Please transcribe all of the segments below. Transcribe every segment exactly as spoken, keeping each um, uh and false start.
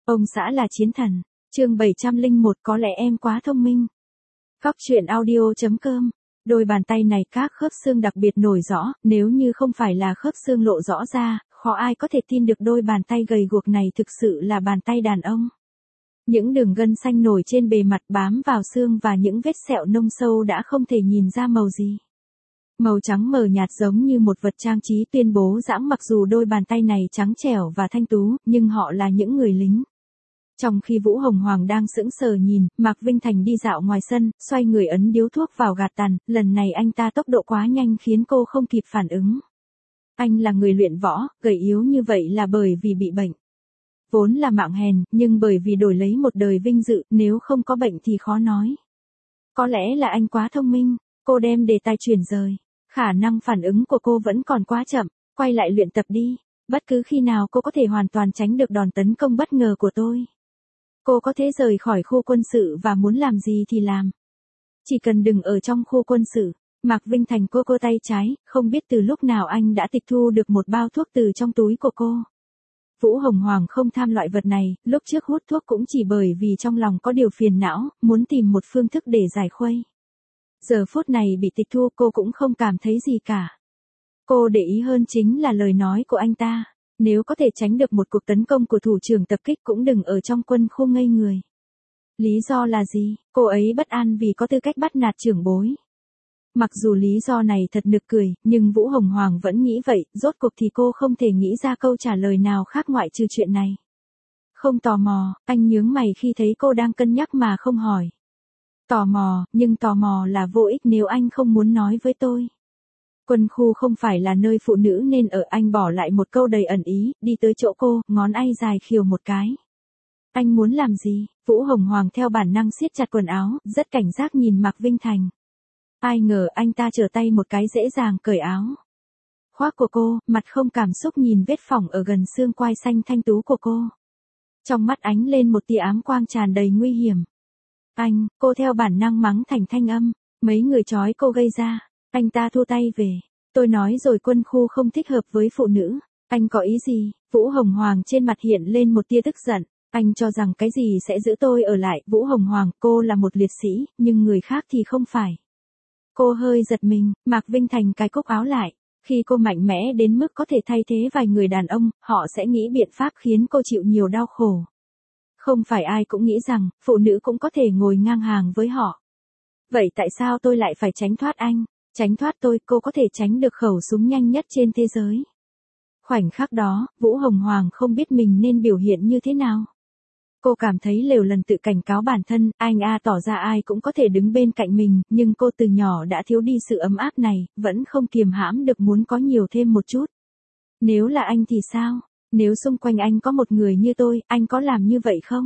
Ông xã là chiến thần. Chương bảy trăm lẻ một có lẽ em quá thông minh. Góc truyện audio chấm com. Đôi bàn tay này các khớp xương đặc biệt nổi rõ, nếu như không phải là khớp xương lộ rõ ra, khó ai có thể tin được đôi bàn tay gầy guộc này thực sự là bàn tay đàn ông. Những đường gân xanh nổi trên bề mặt bám vào xương và những vết sẹo nông sâu đã không thể nhìn ra màu gì. Màu trắng mờ nhạt giống như một vật trang trí tuyên bố giãng, mặc dù đôi bàn tay này trắng trẻo và thanh tú, nhưng họ là những người lính. Trong khi Vũ Hồng Hoàng đang sững sờ nhìn, Mạc Vinh Thành đi dạo ngoài sân, xoay người ấn điếu thuốc vào gạt tàn, lần này anh ta tốc độ quá nhanh khiến cô không kịp phản ứng. Anh là người luyện võ, gầy yếu như vậy là bởi vì bị bệnh. Vốn là mạng hèn, nhưng bởi vì đổi lấy một đời vinh dự, nếu không có bệnh thì khó nói. Có lẽ là anh quá thông minh, cô đem đề tài chuyển rời. Khả năng phản ứng của cô vẫn còn quá chậm, quay lại luyện tập đi. Bất cứ khi nào cô có thể hoàn toàn tránh được đòn tấn công bất ngờ của tôi. Cô có thể rời khỏi khu quân sự và muốn làm gì thì làm. Chỉ cần đừng ở trong khu quân sự. Mạc Vinh Thành cô cô tay trái, không biết từ lúc nào anh đã tịch thu được một bao thuốc từ trong túi của cô. Vũ Hồng Hoàng không tham loại vật này, lúc trước hút thuốc cũng chỉ bởi vì trong lòng có điều phiền não, muốn tìm một phương thức để giải khuây. Giờ phút này bị tịch thu cô cũng không cảm thấy gì cả. Cô để ý hơn chính là lời nói của anh ta. Nếu có thể tránh được một cuộc tấn công của thủ trưởng tập kích cũng đừng ở trong quân khu ngây người. Lý do là gì? Cô ấy bất an vì có tư cách bắt nạt trưởng bối. Mặc dù lý do này thật nực cười, nhưng Vũ Hồng Hoàng vẫn nghĩ vậy, rốt cuộc thì cô không thể nghĩ ra câu trả lời nào khác ngoại trừ chuyện này. Không tò mò, anh nhướng mày khi thấy cô đang cân nhắc mà không hỏi. Tò mò, nhưng tò mò là vô ích nếu anh không muốn nói với tôi. Quân khu không phải là nơi phụ nữ nên ở, anh bỏ lại một câu đầy ẩn ý, đi tới chỗ cô, ngón tay dài khiều một cái. Anh muốn làm gì? Vũ Hồng Hoàng theo bản năng siết chặt quần áo, rất cảnh giác nhìn Mạc Vinh Thành. Ai ngờ anh ta trở tay một cái dễ dàng cởi áo khoác của cô, mặt không cảm xúc nhìn vết phỏng ở gần xương quai xanh thanh tú của cô. Trong mắt ánh lên một tia ám quang tràn đầy nguy hiểm. Anh, cô theo bản năng mắng thành thanh âm, mấy người trói cô gây ra. Anh ta thu tay về. Tôi nói rồi, quân khu không thích hợp với phụ nữ. Anh có ý gì? Vũ Hồng Hoàng trên mặt hiện lên một tia tức giận. Anh cho rằng cái gì sẽ giữ tôi ở lại? Vũ Hồng Hoàng, cô là một liệt sĩ, nhưng người khác thì không phải. Cô hơi giật mình, Mạc Vinh Thành cài cúc áo lại. Khi cô mạnh mẽ đến mức có thể thay thế vài người đàn ông, họ sẽ nghĩ biện pháp khiến cô chịu nhiều đau khổ. Không phải ai cũng nghĩ rằng, phụ nữ cũng có thể ngồi ngang hàng với họ. Vậy tại sao tôi lại phải tránh thoát anh? Tránh thoát tôi, cô có thể tránh được khẩu súng nhanh nhất trên thế giới. Khoảnh khắc đó, Vũ Hồng Hoàng không biết mình nên biểu hiện như thế nào. Cô cảm thấy lều lần tự cảnh cáo bản thân, anh a tỏ ra ai cũng có thể đứng bên cạnh mình, nhưng cô từ nhỏ đã thiếu đi sự ấm áp này, vẫn không kiềm hãm được muốn có nhiều thêm một chút. Nếu là anh thì sao? Nếu xung quanh anh có một người như tôi, anh có làm như vậy không?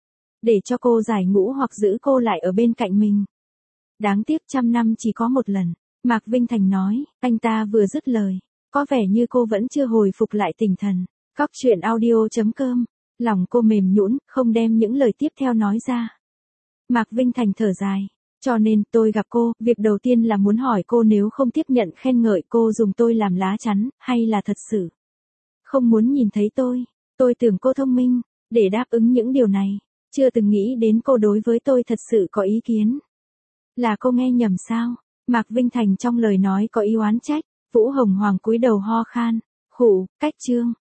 Để cho cô giải ngũ hoặc giữ cô lại ở bên cạnh mình. Đáng tiếc trăm năm chỉ có một lần. Mạc Vinh Thành nói, anh ta vừa dứt lời. Có vẻ như cô vẫn chưa hồi phục lại tinh thần. Góc truyện audio chấm com. Lòng cô mềm nhũn, không đem những lời tiếp theo nói ra. Mạc Vinh Thành thở dài. Cho nên, tôi gặp cô, việc đầu tiên là muốn hỏi cô nếu không tiếp nhận khen ngợi cô dùng tôi làm lá chắn, hay là thật sự không muốn nhìn thấy tôi. Tôi tưởng cô thông minh, để đáp ứng những điều này. Chưa từng nghĩ đến cô đối với tôi thật sự có ý kiến. Là cô nghe nhầm sao? Mạc Vinh Thành trong lời nói có ý oán trách. Vũ Hồng Hoàng cúi đầu ho khan. Khụ, cách chương.